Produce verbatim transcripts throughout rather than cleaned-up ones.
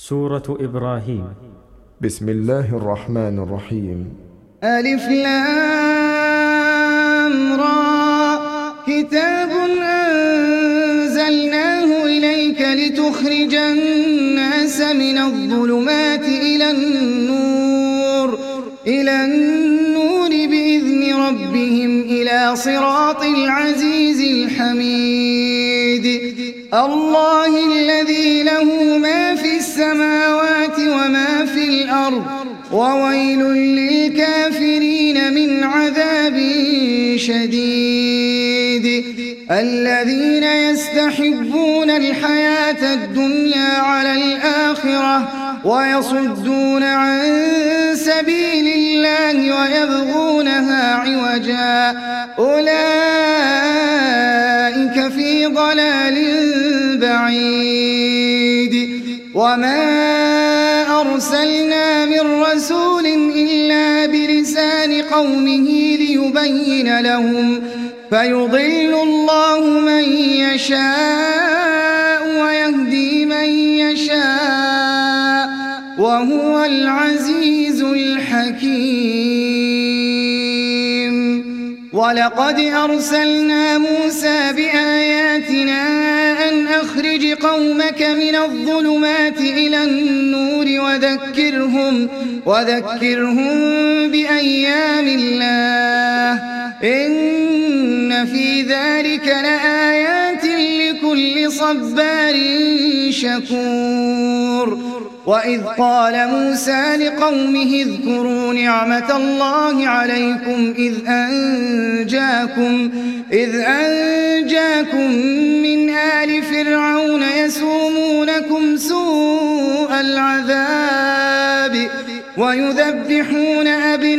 سورة إبراهيم. بسم الله الرحمن الرحيم. ألف لام را كتاب أنزلناه إليك لتخرج الناس من الظلمات إلى النور إلى النور بإذن ربهم إلى صراط العزيز الحميد. الله الذي له ما في السماوات وما في الأرض وويل للكافرين من عذاب شديد. الذين يستحبون الحياة الدنيا على الآخرة ويصدون عن سبيل الله ويبغونها عوجا أولئك في ضلال بعيد. وما أرسلنا من رسول إلا بلسان قومه ليبين لهم فيضل الله من يشاء ويهدي من يشاء وهو العزيز الحكيم. ولقد أرسلنا موسى بآياتنا أن أخرج قومك من الظلمات إلى النور وذكرهم, وذكرهم بأيام الله إن في ذلك لآيات لكل صبار شكور. وإذ قال موسى لقومه اذكروا نعمة الله عليكم إذ أنجاكم, إذ أنجاكم من آل فرعون يسومونكم سوء العذاب ويذبحون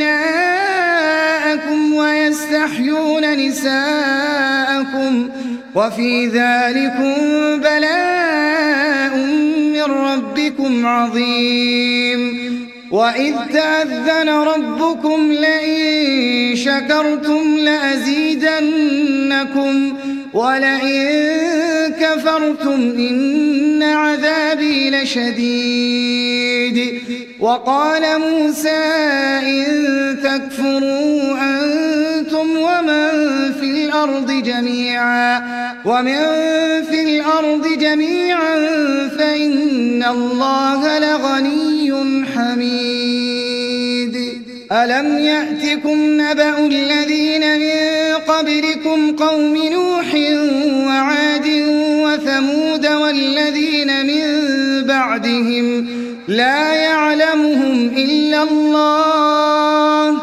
أبناءكم ويستحيون نساءكم وفي ذلكم بلاء من ربكم عظيم. وإذ تأذن ربكم لئن شكرتم لأزيدنكم ولئن كفرتم إن عذابي لشديد. وقال موسى إن تكفروا أنتم ومن في الأرض جميعا ومن في الأرض جميعا فإن الله لغني حميد. ألم يأتكم نبأ الذين من قبلكم قوم نوح وعاد وثمود والذين من بعدهم لا يعلمهم إلا الله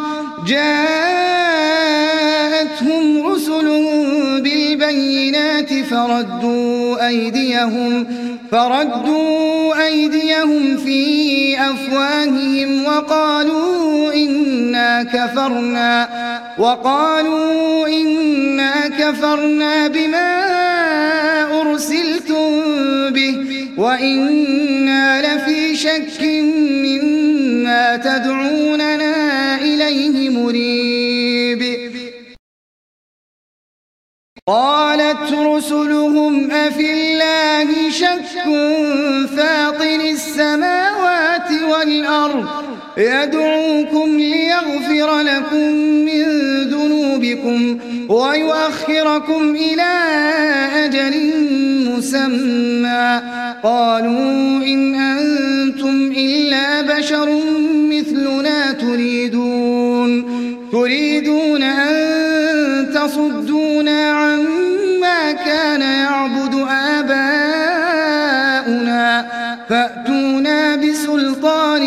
جاءتهم رسلهم بالبينات فردوا أيديهم, فردوا أيديهم في أفواههم وقالوا إنا كفرنا, وقالوا إنا كفرنا بما أرسلتم به وإنا لفي شك مما تدعوننا إليه مريب. قالت رسلهم أفي الله شك فاطر السماوات والأرض يدعوكم ليغفر لكم من ذنوبكم ويؤخركم إلى أجل مسمى قالوا إن أنتم إلا بشر مثلنا تريدون تريدون أن تصدونا عما كان يعبد آباؤنا فأتونا بسلطان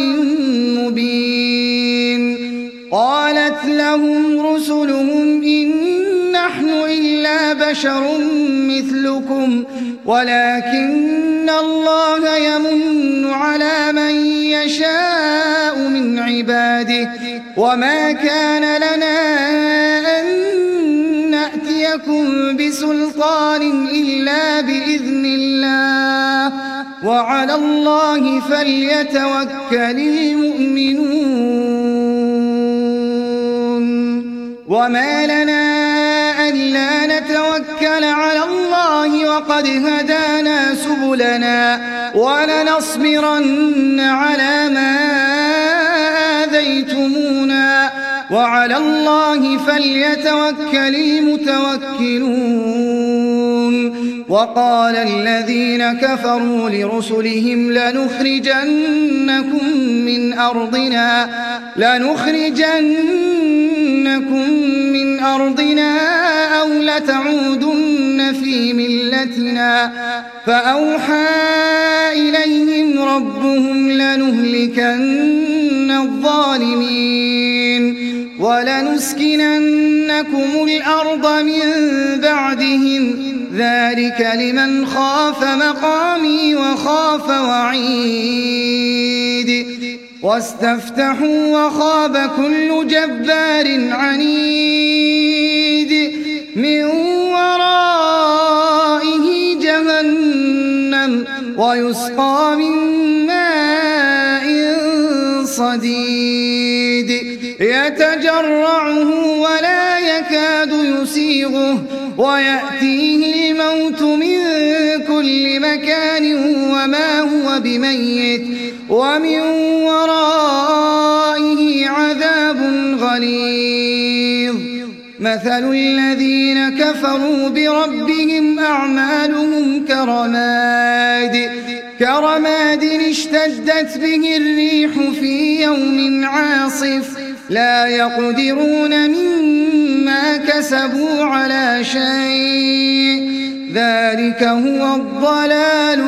مبين. قالت لهم رسلهم إن نحن إلا بشر مثلكم ولكن الله يمن على من يشاء من عباده وما كان لنا أن نأتيكم بسلطان إلا بإذن الله وعلى الله فليتوكل المؤمنون. وما لنا ألا نتوكل على الله وقد هدانا سبلنا ولنصبرن على ما آذيتمونا وعلى الله فليتوكل المتوكلون. وقال الذين كفروا لرسلهم لنخرجنكم من أرضنا لنخرجنكم من أرضنا أو لتعودن في ملتنا فأوحى إليهم ربهم لنهلكن الظالمين ولنسكننكم الأرض من بعدهم ذلك لمن خاف مقامي وخاف وعيد. واستفتحوا وخاب كل جبار عنيد من ورائه جهنم ويسقى من ماء صديد يتجرعه ولا يكاد يسيغه ويأتيه الموت من كل مكان وما هو بميت ومن ورائه عذاب غليظ. مثل الذين كفروا بربهم أعمالهم كرماد كرماد اشتدت به الريح في يوم عاصف لا يقدرون مما كسبوا على شيء ذلك هو الضلال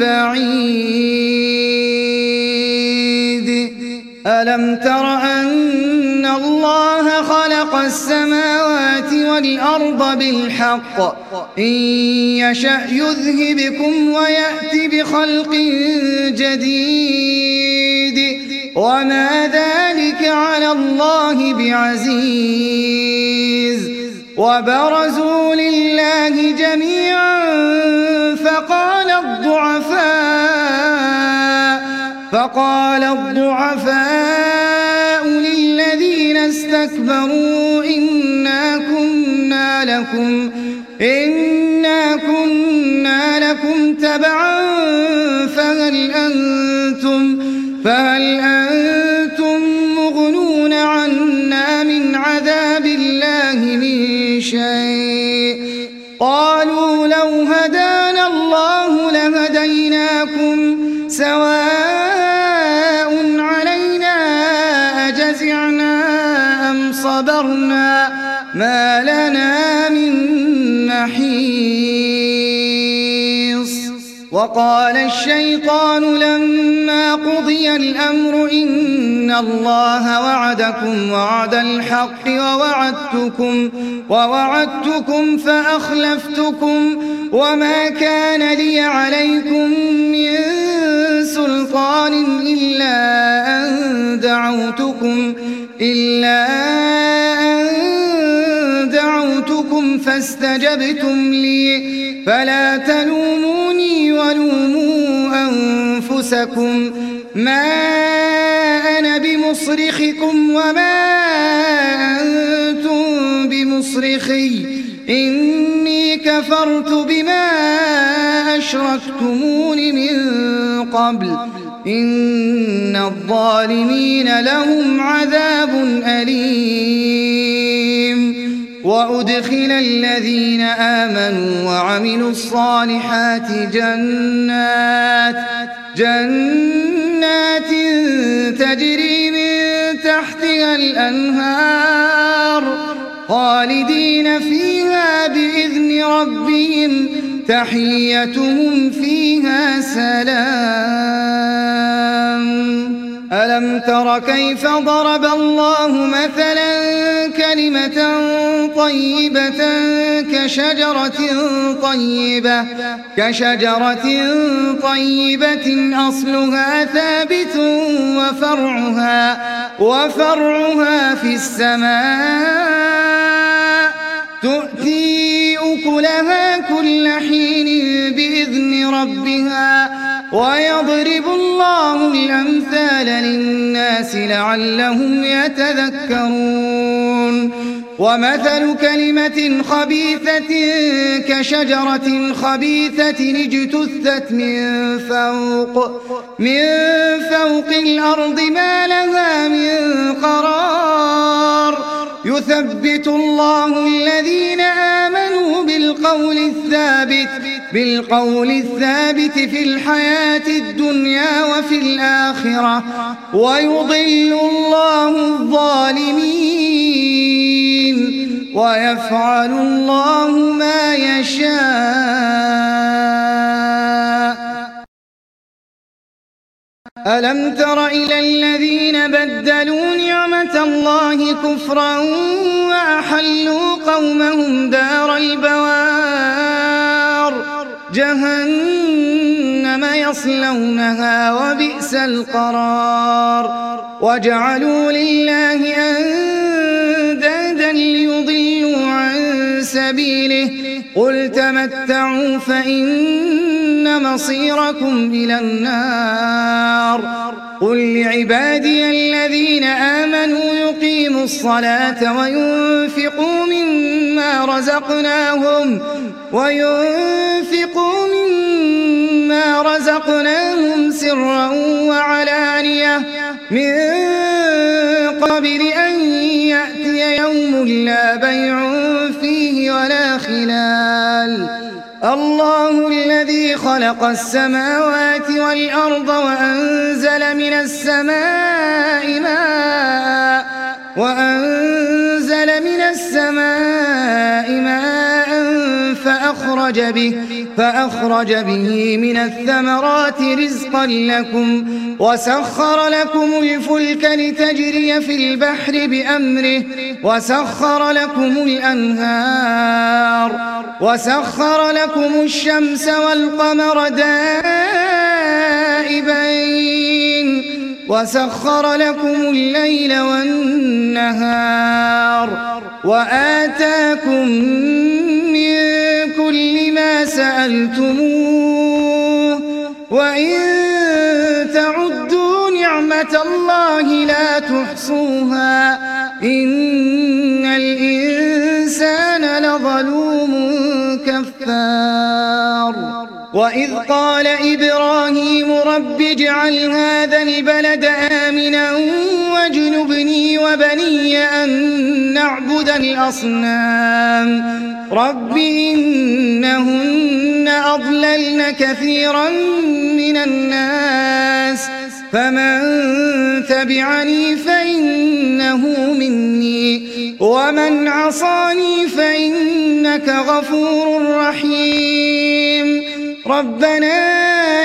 البعيد. ألم تر أن الله خلق السماوات والأرض بالحق إن يشأ يذهبكم ويأتي بخلق جديد وما ذلك على الله بعزيز. وبرزوا لله جميعا فقال الضعفاء فقال الضعفاء للذين استكبروا إنا كنا لكم إنا كنا لكم تبعا فهل أنتم فهل أنتم مغنون عنا من عذاب الله من شيء قالوا لو هدانا الله لهديناكم سواء علينا أجزعنا أم صبرنا ما لنا من محيص. وقال الشيطان لما قضي الأمر إن الله وعدكم وعد الحق ووعدتكم, ووعدتكم فأخلفتكم وما كان لي عليكم من سلطان إلا أن دعوتكم إلا أن دعوتكم فاستجبتم لي فلا تلوموني ولوموا أنفسكم ما أنا بمصرخكم وما أنتم بمصرخي إني كفرت بما أشركتمون من قبل إن الظالمين لهم عذاب أليم. وأدخل الذين آمنوا وعملوا الصالحات جنات جنات تجري من تحتها الأنهار خالدين فيها بإذن ربهم تحيتهم فيها سلام. ألم تر كيف ضرب الله مثلا كلمة طيبة كشجرة طيبة كشجرة طيبة أصلها ثابت وفرعها وفرعها في السماء تؤتي أكلها كل حين بإذن ربها ويضرب الله الأمثال للناس لعلهم يتذكرون ومثل كلمة خبيثة كشجرة خبيثة اجتثت من فوق من فوق الأرض ما لها من قرار يثبت الله الذين آمنوا بالقول الثابت بالقول الثابت في الحياة الدنيا وفي الآخرة ويضل الله الظالمين ويفعل الله ما يشاء. ألم تر إلى الذين بدلوا نعمة الله كفرا وأحلوا قومهم دار البوار جهنم يصلونها وبئس القرار وجعلوا لله أندادا ليضلوا عن سبيله قل تمتعوا فإن مصيركم إلى النار قل لعبادي الذين آمنوا يقيموا الصلاة وينفقوا مما رزقناهم وينفقوا مما رزقناهم سرا وعلانية من قبل أن يأتي يوم لا بيع فيه ولا خلال الله الذي خلق السماوات والأرض وأنزل من السماء ماء وأنزل من السماء ماء فأخرج به فأخرج به من الثمرات رزقا لكم وسخر لكم الفلك لتجري في البحر بأمره وسخر لكم الأنهار وسخر لكم الشمس والقمر دائبين وسخر لكم الليل والنهار وآتاكم من كل ما سألتموه وإن تعدوا نعمة الله لا تحصوها إن الإنسان لظلوم كفار وإذ قال إبراهيم رب اجعل هذا البلد آمنا واجنبني وبني أن نعبد الأصنام رب إنهن أضللن كثيرا من الناس فمن تبعني فإنه مني ومن عصاني فإنك غفور رحيم ربنا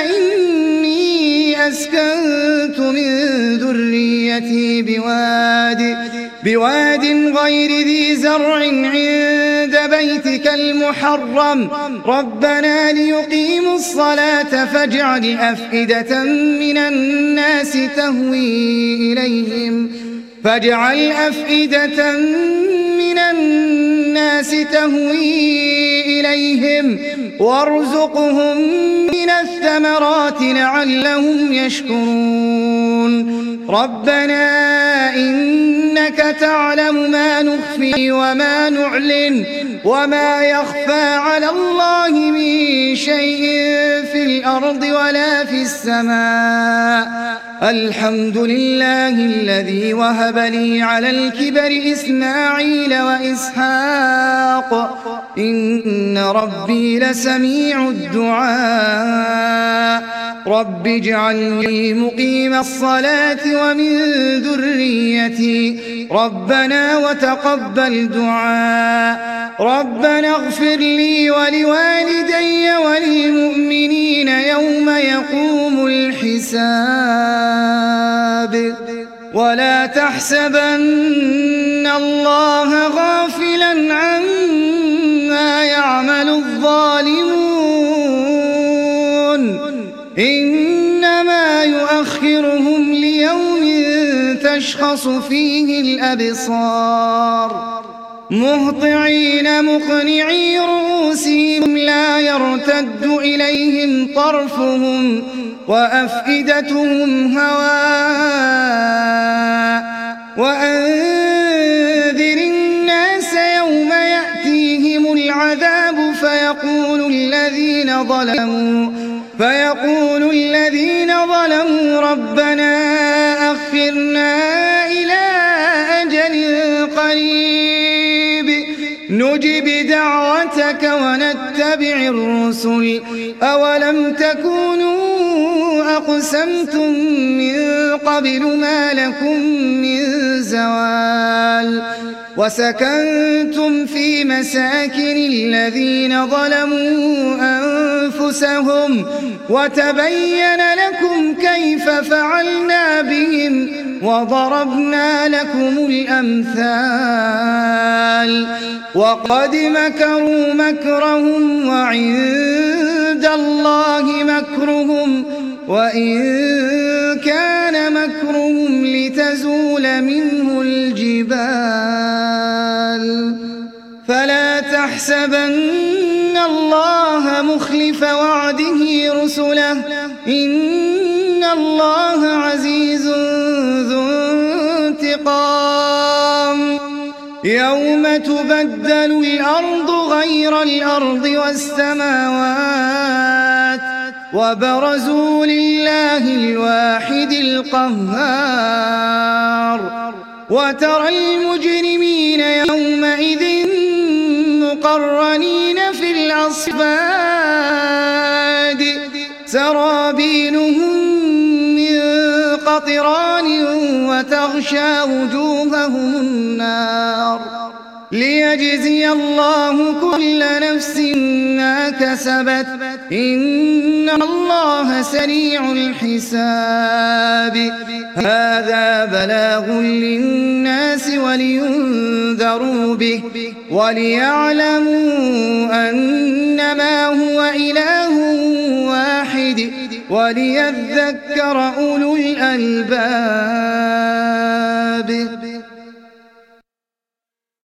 إني أسكنت من ذريتي بواد بواد غير ذي زرع عند بيتك المحرم ربنا ليقيموا الصلاة فاجعل أفئدة من الناس تهوي إليهم فاجعل أفئدة من الناس تهوي إليهم وارزقهم من الثمرات لعلهم يشكرون ربنا إنك تعلم ما نخفي وما نعلن وما يخفى على الله من شيء في الأرض ولا في السماء الحمد لله الذي وهب لي على الكبر إسماعيل وإسحاق إن ربي لسميع الدعاء رب اجعلني مقيم الصلاة ومن ذريتي ربنا وتقبل دعاء ربنا اغفر لي ولوالدي وللمؤمنين يوم يقوم الحساب ولا تحسبن الله غافلا عما يعمل الظالمون إنما يؤخرهم ليوم تشخص فيه الأبصار مهطعين مقنعي رؤوسهم لا يرتد إليهم طرفهم وأفئدتهم هواء وأنذر الناس يوم يأتيهم العذاب فيقول الذين ظلموا فيقول الذين ظلموا ربنا أخرنا إلى أجل قريب نجب دعوتك ونتبع الرسل أولم تكونوا أقسمتم من قبل ما لكم من زوال وسكنتم في مساكن الذين ظلموا أنفسهم وتبين لكم كيف فعلنا بهم وضربنا لكم الأمثال وقد مكروا مكرهم وعند الله مكرهم وإن كان مكرهم لتزول منه الجبال فلا تحسبن الله مخلف وعده رسله إن الله عزيز ذو انتقام يوم تبدل الأرض غير الأرض والسماوات وبرزوا لله الواحد القهار وترى المجرمين يومئذ مقرنين في الأصفاد سرابيلهم من قطران وتغشى وجوههم النار ليجزي الله كل نفس ما كسبت إن الله سريع الحساب هذا بلاغ للناس ولينذروا به وليعلموا أنما هو إله واحد وليذكر أولو الألباب.